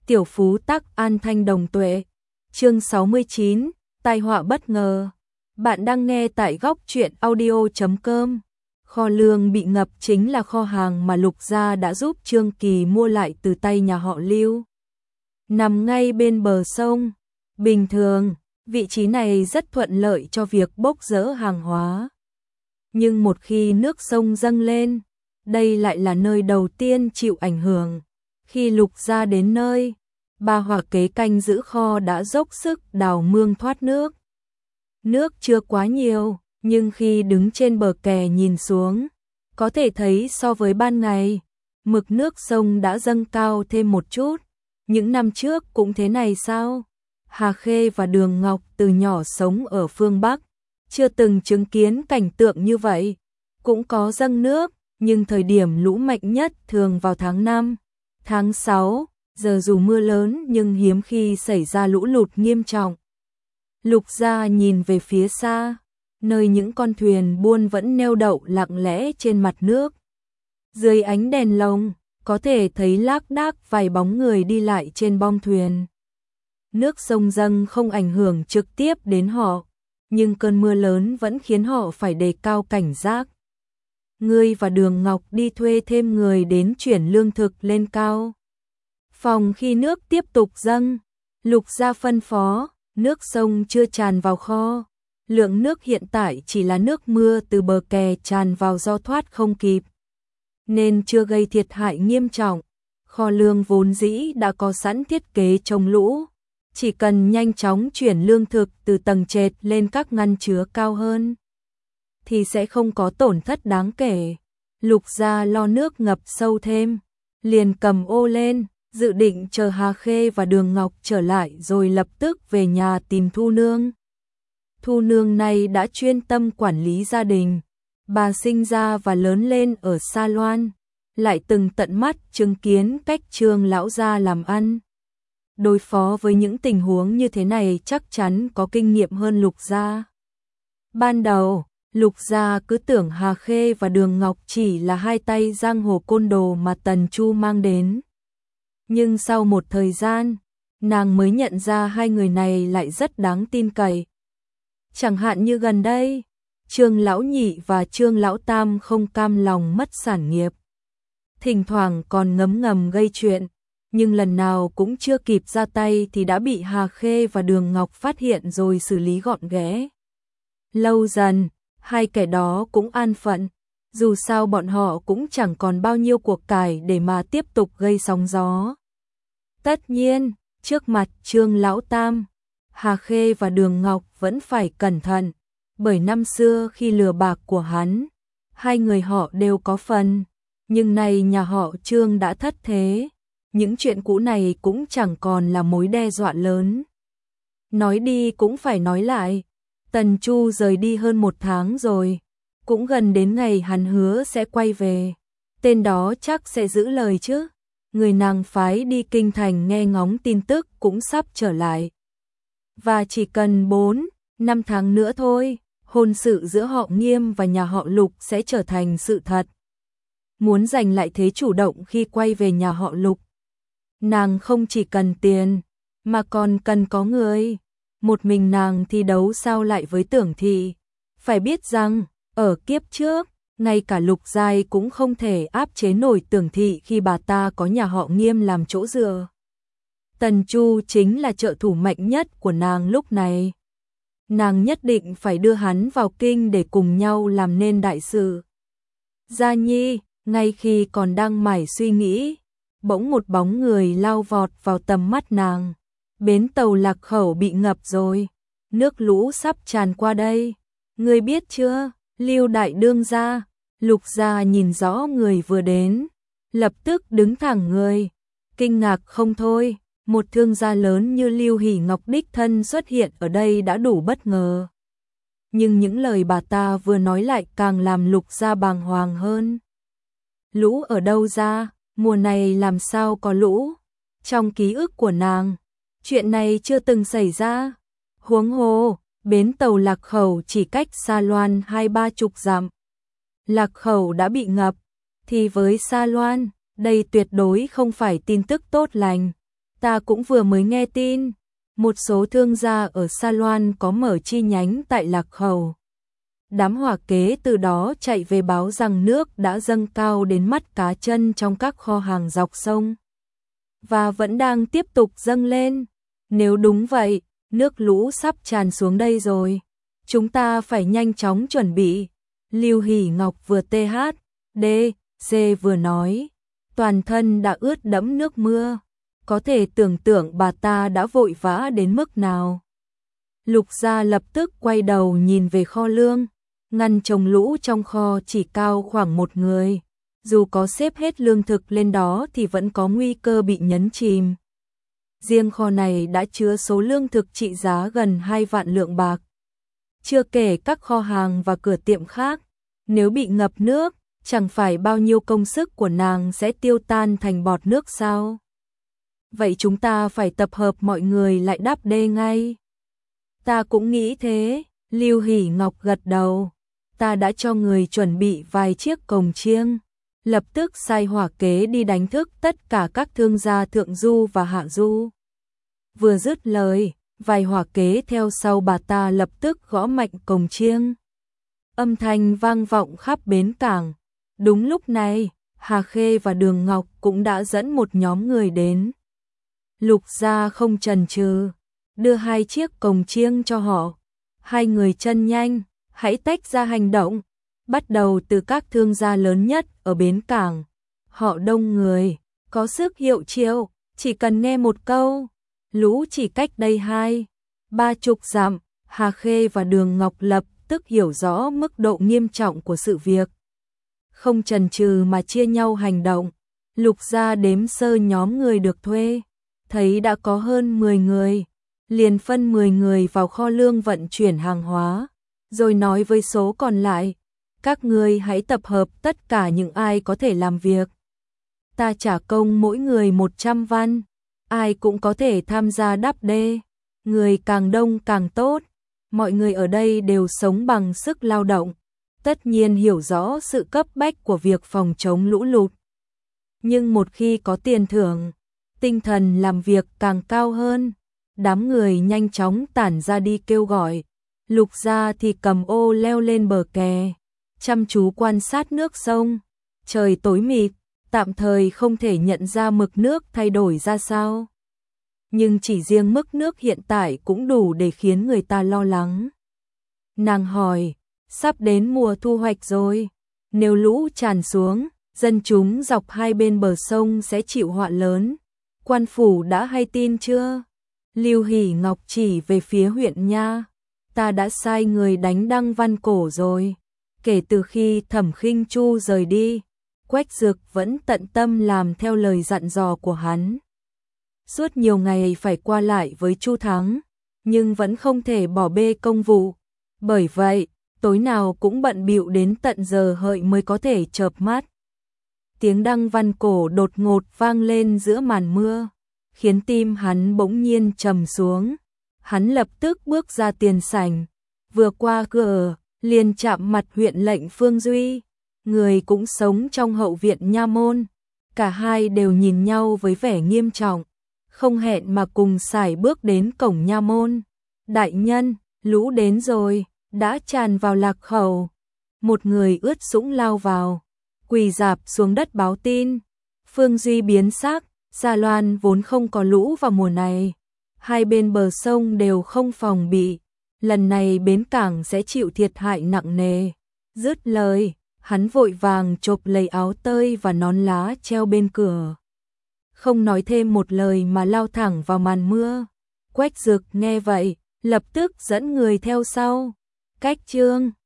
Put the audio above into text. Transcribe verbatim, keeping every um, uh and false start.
Tiểu phú tắc an thanh đồng tuệ. Chương sáu mươi chín, tai họa bất ngờ. Bạn đang nghe tại góc truyện audio chấm com. Kho lương bị ngập chính là kho hàng mà Lục gia đã giúp Trương Kỳ mua lại từ tay nhà họ Lưu. Nằm ngay bên bờ sông, bình thường, vị trí này rất thuận lợi cho việc bốc dỡ hàng hóa. Nhưng một khi nước sông dâng lên, đây lại là nơi đầu tiên chịu ảnh hưởng. Khi Lục gia đến nơi, bà Hòa kế canh giữ kho đã dốc sức đào mương thoát nước. Nước chưa quá nhiều, nhưng khi đứng trên bờ kè nhìn xuống, có thể thấy so với ban ngày, mực nước sông đã dâng cao thêm một chút. Những năm trước cũng thế này sao? Hà Khê và Đường Ngọc từ nhỏ sống ở phương Bắc, chưa từng chứng kiến cảnh tượng như vậy. Cũng có dâng nước, nhưng thời điểm lũ mạnh nhất thường vào tháng năm, tháng sáu, giờ dù mưa lớn nhưng hiếm khi xảy ra lũ lụt nghiêm trọng. Lục gia nhìn về phía xa, nơi những con thuyền buôn vẫn neo đậu lặng lẽ trên mặt nước. Dưới ánh đèn lồng, có thể thấy lác đác vài bóng người đi lại trên bong thuyền. Nước sông dâng không ảnh hưởng trực tiếp đến họ, nhưng cơn mưa lớn vẫn khiến họ phải đề cao cảnh giác. Ngươi và Đường Ngọc đi thuê thêm người đến chuyển lương thực lên cao phòng khi nước tiếp tục dâng. Lục gia phân phó, nước sông chưa tràn vào kho. Lượng nước hiện tại chỉ là nước mưa từ bờ kè tràn vào do thoát không kịp, nên chưa gây thiệt hại nghiêm trọng. Kho lương vốn dĩ đã có sẵn thiết kế chống lũ, chỉ cần nhanh chóng chuyển lương thực từ tầng trệt lên các ngăn chứa cao hơn, thì sẽ không có tổn thất đáng kể. Lục gia lo nước ngập sâu thêm, liền cầm ô lên, dự định chờ Hà Khê và Đường Ngọc trở lại rồi lập tức về nhà tìm Thu Nương. Thu Nương này đã chuyên tâm quản lý gia đình, bà sinh ra và lớn lên ở Sa Loan, lại từng tận mắt chứng kiến cách Trương lão gia làm ăn. Đối phó với những tình huống như thế này chắc chắn có kinh nghiệm hơn Lục gia. Ban đầu, Lục gia cứ tưởng Hà Khê và Đường Ngọc chỉ là hai tay giang hồ côn đồ mà Tần Chu mang đến. Nhưng sau một thời gian, nàng mới nhận ra hai người này lại rất đáng tin cậy. Chẳng hạn như gần đây, Trương lão nhị và Trương lão tam không cam lòng mất sản nghiệp, thỉnh thoảng còn ngấm ngầm gây chuyện, nhưng lần nào cũng chưa kịp ra tay thì đã bị Hà Khê và Đường Ngọc phát hiện rồi xử lý gọn ghẽ. Lâu dần, hai kẻ đó cũng an phận, dù sao bọn họ cũng chẳng còn bao nhiêu cuộc cải để mà tiếp tục gây sóng gió. Tất nhiên, trước mặt Trương lão tam, Hà Khê và Đường Ngọc vẫn phải cẩn thận, bởi năm xưa khi lừa bạc của hắn, hai người họ đều có phần, nhưng nay nhà họ Trương đã thất thế, những chuyện cũ này cũng chẳng còn là mối đe dọa lớn. Nói đi cũng phải nói lại, Tần Chu rời đi hơn một tháng rồi, cũng gần đến ngày hắn hứa sẽ quay về, tên đó chắc sẽ giữ lời chứ. Người nàng phái đi kinh thành nghe ngóng tin tức cũng sắp trở lại. Và chỉ cần bốn, năm tháng nữa thôi, hôn sự giữa họ Nghiêm và nhà họ Lục sẽ trở thành sự thật. Muốn giành lại thế chủ động khi quay về nhà họ Lục, nàng không chỉ cần tiền, mà còn cần có người. Một mình nàng thi đấu sao lại với Tưởng Thị. Phải biết rằng, ở kiếp trước, ngay cả Lục Giai cũng không thể áp chế nổi Tưởng Thị khi bà ta có nhà họ Nghiêm làm chỗ dựa. Tần Chu chính là trợ thủ mạnh nhất của nàng lúc này. Nàng nhất định phải đưa hắn vào kinh để cùng nhau làm nên đại sự. Gia Nhi, ngay khi còn đang mải suy nghĩ, bỗng một bóng người lao vọt vào tầm mắt nàng. Bến tàu Lạc Khẩu bị ngập rồi, nước lũ sắp tràn qua đây. Ngươi biết chưa, Lưu đại đương gia. Lục gia nhìn rõ người vừa đến, lập tức đứng thẳng người, kinh ngạc không thôi. Một thương gia lớn như Lưu Hỷ Ngọc đích thân xuất hiện ở đây đã đủ bất ngờ. Nhưng những lời bà ta vừa nói lại càng làm Lục gia bàng hoàng hơn. Lũ ở đâu ra, mùa này làm sao có lũ? Trong ký ức của nàng, chuyện này chưa từng xảy ra. Huống hồ, bến tàu Lạc Khẩu chỉ cách Sa Loan hai ba chục dặm. Lạc Khẩu đã bị ngập, thì với Sa Loan, đây tuyệt đối không phải tin tức tốt lành. Ta cũng vừa mới nghe tin, một số thương gia ở Sa Loan có mở chi nhánh tại Lạc Khẩu. Đám hỏa kế từ đó chạy về báo rằng nước đã dâng cao đến mắt cá chân trong các kho hàng dọc sông. Và vẫn đang tiếp tục dâng lên. Nếu đúng vậy, nước lũ sắp tràn xuống đây rồi. Chúng ta phải nhanh chóng chuẩn bị. Lưu Hỷ Ngọc vừa tê hát, đê, xê vừa nói. Toàn thân đã ướt đẫm nước mưa. Có thể tưởng tượng bà ta đã vội vã đến mức nào. Lục Gia lập tức quay đầu nhìn về kho lương. Ngăn trồng lũ trong kho chỉ cao khoảng một người. Dù có xếp hết lương thực lên đó thì vẫn có nguy cơ bị nhấn chìm. Riêng kho này đã chứa số lương thực trị giá gần hai vạn lượng bạc. Chưa kể các kho hàng và cửa tiệm khác. Nếu bị ngập nước, chẳng phải bao nhiêu công sức của nàng sẽ tiêu tan thành bọt nước sao? Vậy chúng ta phải tập hợp mọi người lại đắp đê ngay. Ta cũng nghĩ thế, Lưu Hỷ Ngọc gật đầu. Ta đã cho người chuẩn bị vài chiếc cồng chiêng, lập tức sai hỏa kế đi đánh thức tất cả các thương gia thượng du và hạ du. Vừa dứt lời, vài hỏa kế theo sau bà ta lập tức gõ mạnh cồng chiêng. Âm thanh vang vọng khắp bến cảng. Đúng lúc này, Hà Khê và Đường Ngọc cũng đã dẫn một nhóm người đến. Lục Gia không chần chừ, đưa hai chiếc cồng chiêng cho họ. Hai người chân nhanh, hãy tách ra hành động, bắt đầu từ các thương gia lớn nhất ở bến cảng. Họ đông người, có sức hiệu triệu, chỉ cần nghe một câu, lũ chỉ cách đây hai, ba chục dặm. Hà Khê và Đường Ngọc lập tức hiểu rõ mức độ nghiêm trọng của sự việc. Không chần chừ mà chia nhau hành động. Lục Gia đếm sơ nhóm người được thuê, thấy đã có hơn mười người, liền phân mười người vào kho lương vận chuyển hàng hóa, rồi nói với số còn lại, các ngươi hãy tập hợp tất cả những ai có thể làm việc. Ta trả công mỗi người một trăm văn, ai cũng có thể tham gia đắp đê, người càng đông càng tốt. Mọi người ở đây đều sống bằng sức lao động, tất nhiên hiểu rõ sự cấp bách của việc phòng chống lũ lụt. Nhưng một khi có tiền thưởng, tinh thần làm việc càng cao hơn. Đám người nhanh chóng tản ra đi kêu gọi. Lục Gia thì cầm ô leo lên bờ kè, chăm chú quan sát nước sông. Trời tối mịt, tạm thời không thể nhận ra mực nước thay đổi ra sao. Nhưng chỉ riêng mức nước hiện tại cũng đủ để khiến người ta lo lắng. Nàng hỏi, sắp đến mùa thu hoạch rồi, nếu lũ tràn xuống, dân chúng dọc hai bên bờ sông sẽ chịu họa lớn. Quan phủ đã hay tin chưa? Lưu Hỷ Ngọc chỉ về phía huyện nha. Ta đã sai người đánh đăng văn cổ rồi. Kể từ khi Thẩm Khinh Chu rời đi, Quách Dực vẫn tận tâm làm theo lời dặn dò của hắn. Suốt nhiều ngày phải qua lại với Chu Thắng, nhưng vẫn không thể bỏ bê công vụ. Bởi vậy, tối nào cũng bận bịu đến tận giờ hợi mới có thể chợp mắt. Tiếng đăng văn cổ đột ngột vang lên giữa màn mưa, khiến tim hắn bỗng nhiên trầm xuống. Hắn lập tức bước ra tiền sảnh, vừa qua cửa, liền chạm mặt huyện lệnh Phương Duy, người cũng sống trong hậu viện nha môn. Cả hai đều nhìn nhau với vẻ nghiêm trọng, không hẹn mà cùng sải bước đến cổng nha môn. Đại nhân, lũ đến rồi, đã tràn vào Lạc Khẩu. Một người ướt sũng lao vào, quỳ rạp xuống đất báo tin. Phương Duy biến sắc, Sa Loan vốn không có lũ vào mùa này. Hai bên bờ sông đều không phòng bị. Lần này bến cảng sẽ chịu thiệt hại nặng nề. Dứt lời, hắn vội vàng chộp lấy áo tơi và nón lá treo bên cửa. Không nói thêm một lời mà lao thẳng vào màn mưa. Quách Dực nghe vậy, lập tức dẫn người theo sau. Cách chương